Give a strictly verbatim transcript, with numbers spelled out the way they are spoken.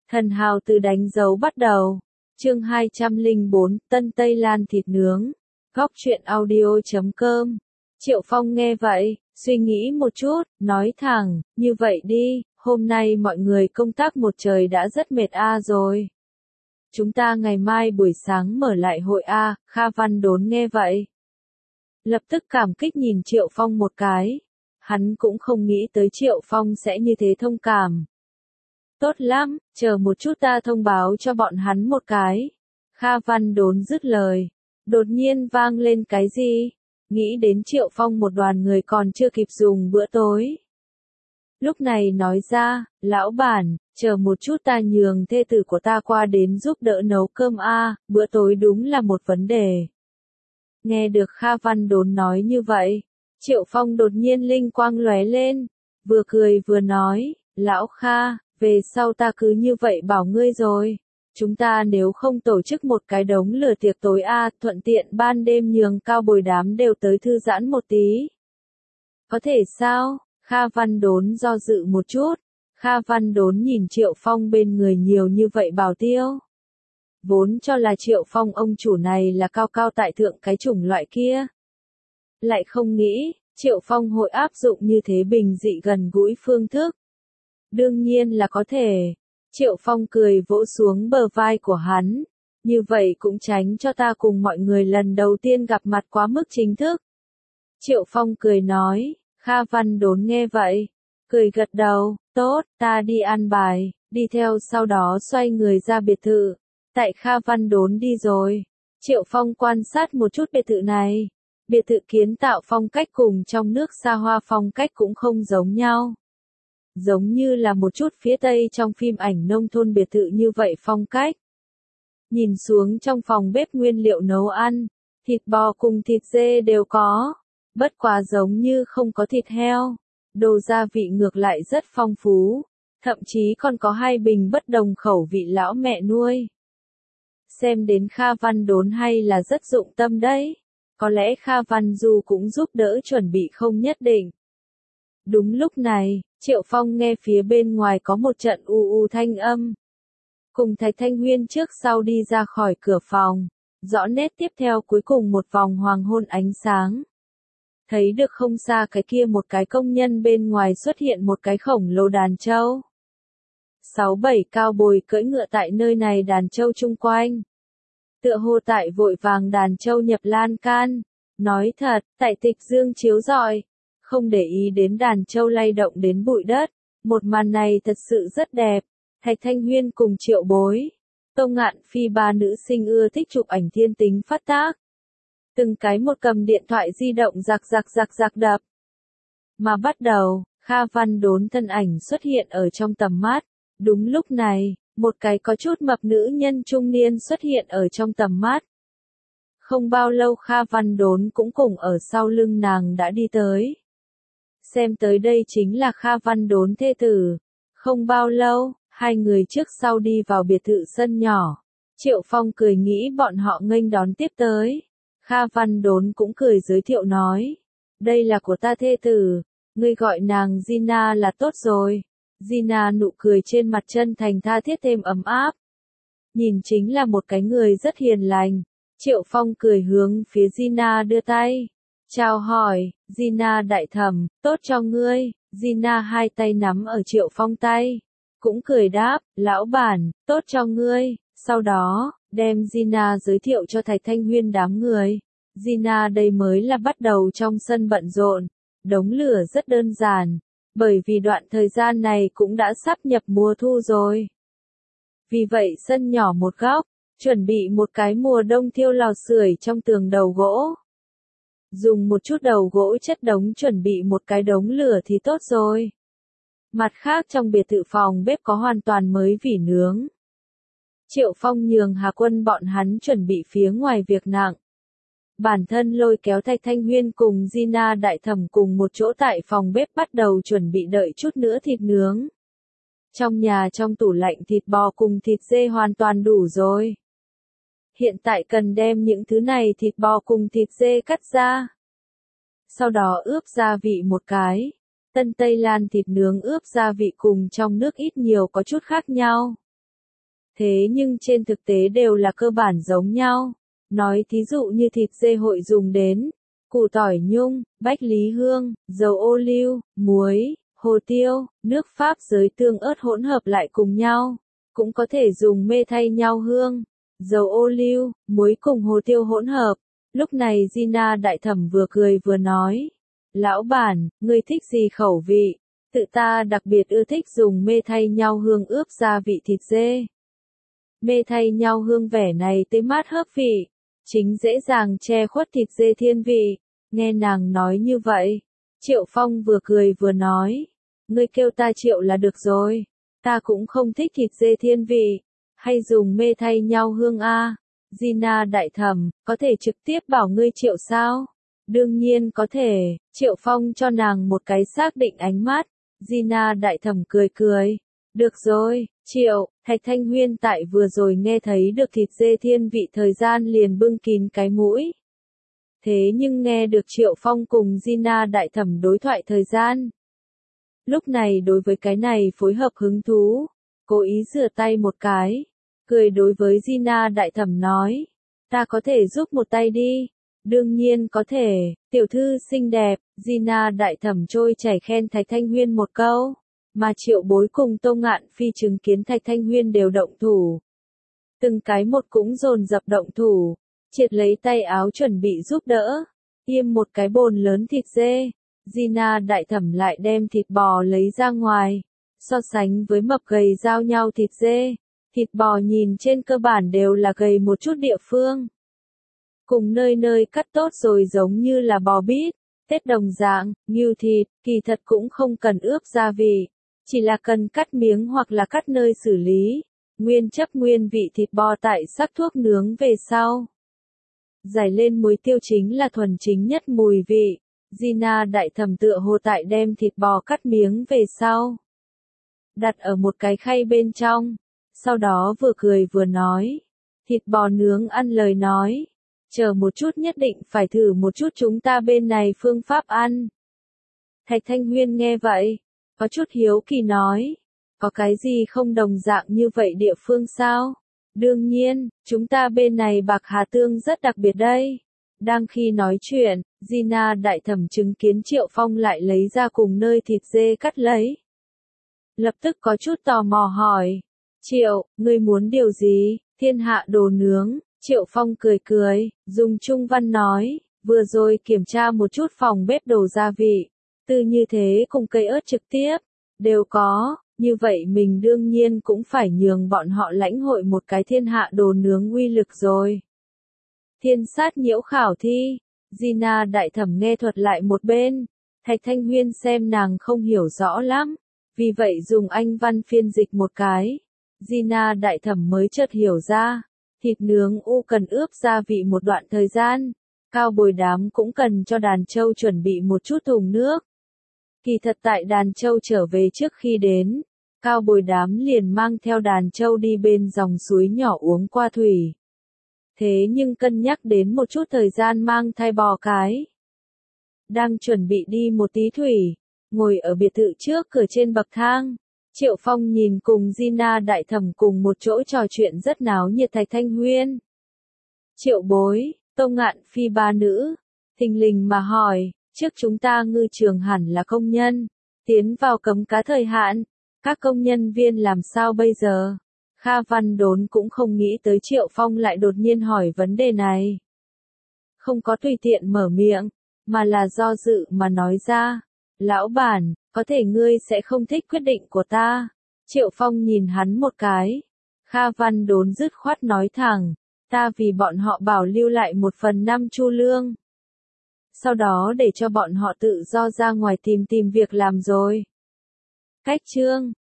Thần hào từ đánh dấu bắt đầu. Chương hai trăm lẻ bốn, Tân Tây Lan thịt nướng. Góc truyện audio chấm com. Triệu Phong nghe vậy, suy nghĩ một chút, nói thẳng, như vậy đi, hôm nay mọi người công tác một trời đã rất mệt a rồi. Chúng ta ngày mai buổi sáng mở lại hội a. Kha Văn Đốn nghe vậy. Lập tức cảm kích nhìn Triệu Phong một cái. Hắn cũng không nghĩ tới Triệu Phong sẽ như thế thông cảm. Tốt lắm, chờ một chút ta thông báo cho bọn hắn một cái. Kha Văn Đốn dứt lời. Đột nhiên vang lên cái gì? Nghĩ đến Triệu Phong một đoàn người còn chưa kịp dùng bữa tối. Lúc này nói ra, lão bản, chờ một chút ta nhường thê tử của ta qua đến giúp đỡ nấu cơm a, bữa tối đúng là một vấn đề. Nghe được Kha Văn Đốn nói như vậy, Triệu Phong đột nhiên linh quang lóe lên, vừa cười vừa nói, lão Kha, về sau ta cứ như vậy bảo ngươi rồi. Chúng ta nếu không tổ chức một cái đống lửa tiệc tối a, thuận tiện ban đêm nhường cao bồi đám đều tới thư giãn một tí. Có thể sao? Kha Văn Đốn do dự một chút. Kha Văn Đốn nhìn Triệu Phong bên người nhiều như vậy bảo tiêu. Vốn cho là Triệu Phong ông chủ này là cao cao tại thượng cái chủng loại kia. Lại không nghĩ, Triệu Phong hội áp dụng như thế bình dị gần gũi phương thức. Đương nhiên là có thể. Triệu Phong cười vỗ xuống bờ vai của hắn. Như vậy cũng tránh cho ta cùng mọi người lần đầu tiên gặp mặt quá mức chính thức. Triệu Phong cười nói, Kha Văn Đốn nghe vậy. Cười gật đầu, tốt, ta đi ăn bài, đi theo sau đó xoay người ra biệt thự. Tại Kha Văn Đốn đi rồi. Triệu Phong quan sát một chút biệt thự này. Biệt thự kiến tạo phong cách cùng trong nước xa hoa phong cách cũng không giống nhau. Giống như là một chút phía Tây trong phim ảnh nông thôn biệt thự như vậy phong cách. Nhìn xuống trong phòng bếp nguyên liệu nấu ăn, thịt bò cùng thịt dê đều có, bất quá giống như không có thịt heo. Đồ gia vị ngược lại rất phong phú, thậm chí còn có hai bình bất đồng khẩu vị lão mẹ nuôi. Xem đến Kha Văn Đốn hay là rất dụng tâm đấy, có lẽ Kha Văn Du cũng giúp đỡ chuẩn bị không nhất định. Đúng lúc này, Triệu Phong nghe phía bên ngoài có một trận u u thanh âm. Cùng Thạch Thanh Huyên trước sau đi ra khỏi cửa phòng, rõ nét tiếp theo cuối cùng một vòng hoàng hôn ánh sáng. Thấy được không xa cái kia một cái công nhân bên ngoài xuất hiện một cái khổng lồ đàn trâu. Sáu bảy cao bồi cưỡi ngựa tại nơi này đàn trâu chung quanh. Tựa hồ tại vội vàng đàn trâu nhập lan can. Nói thật, tại tịch dương chiếu rọi. Không để ý đến đàn trâu lay động đến bụi đất. Một màn này thật sự rất đẹp. Thạch Thanh Huyên cùng Triệu Bối. Tô Ngạn Phi ba nữ sinh ưa thích chụp ảnh thiên tính phát tác. Từng cái một cầm điện thoại di động rạc rạc rạc rạc đập. Mà bắt đầu, Kha Văn Đốn thân ảnh xuất hiện ở trong tầm mắt. Đúng lúc này, một cái có chút mập nữ nhân trung niên xuất hiện ở trong tầm mắt. Không bao lâu Kha Văn Đốn cũng cùng ở sau lưng nàng đã đi tới. Xem tới đây chính là Kha Văn Đốn thê tử. Không bao lâu, hai người trước sau đi vào biệt thự sân nhỏ. Triệu Phong cười nghĩ bọn họ nghênh đón tiếp tới. Kha Văn Đốn cũng cười giới thiệu nói. Đây là của ta thê tử. Ngươi gọi nàng Gina là tốt rồi. Gina nụ cười trên mặt chân thành tha thiết thêm ấm áp. Nhìn chính là một cái người rất hiền lành. Triệu Phong cười hướng phía Gina đưa tay. Chào hỏi, Gina đại thẩm, tốt cho ngươi. Gina hai tay nắm ở Triệu Phong tay. Cũng cười đáp, lão bản, tốt cho ngươi. Sau đó, đem Gina giới thiệu cho Thạch Thanh Huyên đám người. Gina đây mới là bắt đầu trong sân bận rộn. Đống lửa rất đơn giản. Bởi vì đoạn thời gian này cũng đã sắp nhập mùa thu rồi. Vì vậy sân nhỏ một góc, chuẩn bị một cái mùa đông thiêu lò sưởi trong tường đầu gỗ. Dùng một chút đầu gỗ chất đống chuẩn bị một cái đống lửa thì tốt rồi. Mặt khác trong biệt thự phòng bếp có hoàn toàn mới vỉ nướng. Triệu Phong nhường Hà Quân bọn hắn chuẩn bị phía ngoài việc nặng. Bản thân lôi kéo Thạch Thanh Huyên cùng Gina đại thẩm cùng một chỗ tại phòng bếp bắt đầu chuẩn bị đợi chút nữa thịt nướng. Trong nhà trong tủ lạnh thịt bò cùng thịt dê hoàn toàn đủ rồi. Hiện tại cần đem những thứ này thịt bò cùng thịt dê cắt ra. Sau đó ướp gia vị một cái. Tân Tây Lan thịt nướng ướp gia vị cùng trong nước ít nhiều có chút khác nhau. Thế nhưng trên thực tế đều là cơ bản giống nhau. Nói thí dụ như thịt dê hội dùng đến củ tỏi nhung, bách lý hương, dầu ô liu, muối, hồ tiêu, nước Pháp giới tương ớt hỗn hợp lại cùng nhau. Cũng có thể dùng mê thay nhau hương, dầu ô liu, muối cùng hồ tiêu hỗn hợp. Lúc này Gina đại thẩm vừa cười vừa nói. Lão bản, ngươi thích gì khẩu vị? Tự ta đặc biệt ưa thích dùng mê thay nhau hương ướp gia vị thịt dê. Mê thay nhau hương vẻ này tươi mát hớp vị, chính dễ dàng che khuất thịt dê thiên vị. Nghe nàng nói như vậy, Triệu Phong vừa cười vừa nói. Ngươi kêu ta Triệu là được rồi, ta cũng không thích thịt dê thiên vị, hay dùng mê thay nhau hương a. Gina đại thẩm, có thể trực tiếp bảo ngươi Triệu sao? Đương nhiên có thể, Triệu Phong cho nàng một cái xác định ánh mắt. Gina đại thẩm cười cười. Được rồi, Triệu, Thạch Thanh Huyên tại vừa rồi nghe thấy được thịt dê thiên vị thời gian liền bưng kín cái mũi. Thế nhưng nghe được Triệu Phong cùng Gina đại thẩm đối thoại thời gian. Lúc này đối với cái này phối hợp hứng thú, cố ý rửa tay một cái, cười đối với Gina đại thẩm nói. Ta có thể giúp một tay đi. Đương nhiên có thể, tiểu thư xinh đẹp. Gina đại thẩm trôi chảy khen Thạch Thanh Huyên một câu. Mà Triệu Bối cùng Tô Ngạn Phi chứng kiến Thạch Thanh Huyên đều động thủ. Từng cái một cũng dồn dập động thủ, triệt lấy tay áo chuẩn bị giúp đỡ. Yêm một cái bồn lớn thịt dê, Gina đại thẩm lại đem thịt bò lấy ra ngoài. So sánh với mập gầy giao nhau thịt dê, thịt bò nhìn trên cơ bản đều là gầy một chút địa phương. Cùng nơi nơi cắt tốt rồi giống như là bò bít, tết đồng dạng, ngưu thịt, kỳ thật cũng không cần ướp gia vị. Chỉ là cần cắt miếng hoặc là cắt nơi xử lý, nguyên chấp nguyên vị thịt bò tại sắc thuốc nướng về sau. Giải lên muối tiêu chính là thuần chính nhất mùi vị. Gina đại thẩm tựa hồ tại đem thịt bò cắt miếng về sau. Đặt ở một cái khay bên trong, sau đó vừa cười vừa nói. Thịt bò nướng ăn lời nói. Chờ một chút nhất định phải thử một chút chúng ta bên này phương pháp ăn. Thạch Thanh Huyên nghe vậy, có chút hiếu kỳ nói, có cái gì không đồng dạng như vậy địa phương sao? Đương nhiên, chúng ta bên này bạc hà tương rất đặc biệt đây. Đang khi nói chuyện, Gina đại thẩm chứng kiến Triệu Phong lại lấy ra cùng nơi thịt dê cắt lấy. Lập tức có chút tò mò hỏi, Triệu, ngươi muốn điều gì? Thiên hạ đồ nướng. Triệu Phong cười cười, dùng trung văn nói, vừa rồi kiểm tra một chút phòng bếp đồ gia vị, từ như thế cùng cây ớt trực tiếp, đều có, như vậy mình đương nhiên cũng phải nhường bọn họ lãnh hội một cái thiên hạ đồ nướng uy lực rồi. Thiên sát nhiễu khảo thi, Gina đại thẩm nghe thuật lại một bên, Thạch Thanh Huyên xem nàng không hiểu rõ lắm, vì vậy dùng Anh văn phiên dịch một cái, Gina đại thẩm mới chợt hiểu ra. Thịt nướng u cần ướp gia vị một đoạn thời gian, Cao Bồi Đám cũng cần cho đàn trâu chuẩn bị một chút thùng nước. Kỳ thật tại đàn trâu trở về trước khi đến, Cao Bồi Đám liền mang theo đàn trâu đi bên dòng suối nhỏ uống qua thủy. Thế nhưng cân nhắc đến một chút thời gian mang thai bò cái. Đang chuẩn bị đi một tí thủy, ngồi ở biệt thự trước cửa trên bậc thang. Triệu Phong nhìn cùng Gina đại thẩm cùng một chỗ trò chuyện rất náo nhiệt Thạch Thanh Huyên. Triệu Bối, Tô Ngạn Phi ba nữ, thình lình mà hỏi, trước chúng ta ngư trường hẳn là công nhân, tiến vào cấm cá thời hạn, các công nhân viên làm sao bây giờ? Kha Văn Đốn cũng không nghĩ tới Triệu Phong lại đột nhiên hỏi vấn đề này. Không có tùy tiện mở miệng, mà là do dự mà nói ra. Lão bản, có thể ngươi sẽ không thích quyết định của ta. Triệu Phong nhìn hắn một cái. Kha Văn Đốn dứt khoát nói thẳng, ta vì bọn họ bảo lưu lại một phần năm chu lương. Sau đó để cho bọn họ tự do ra ngoài tìm tìm việc làm rồi. Cách chương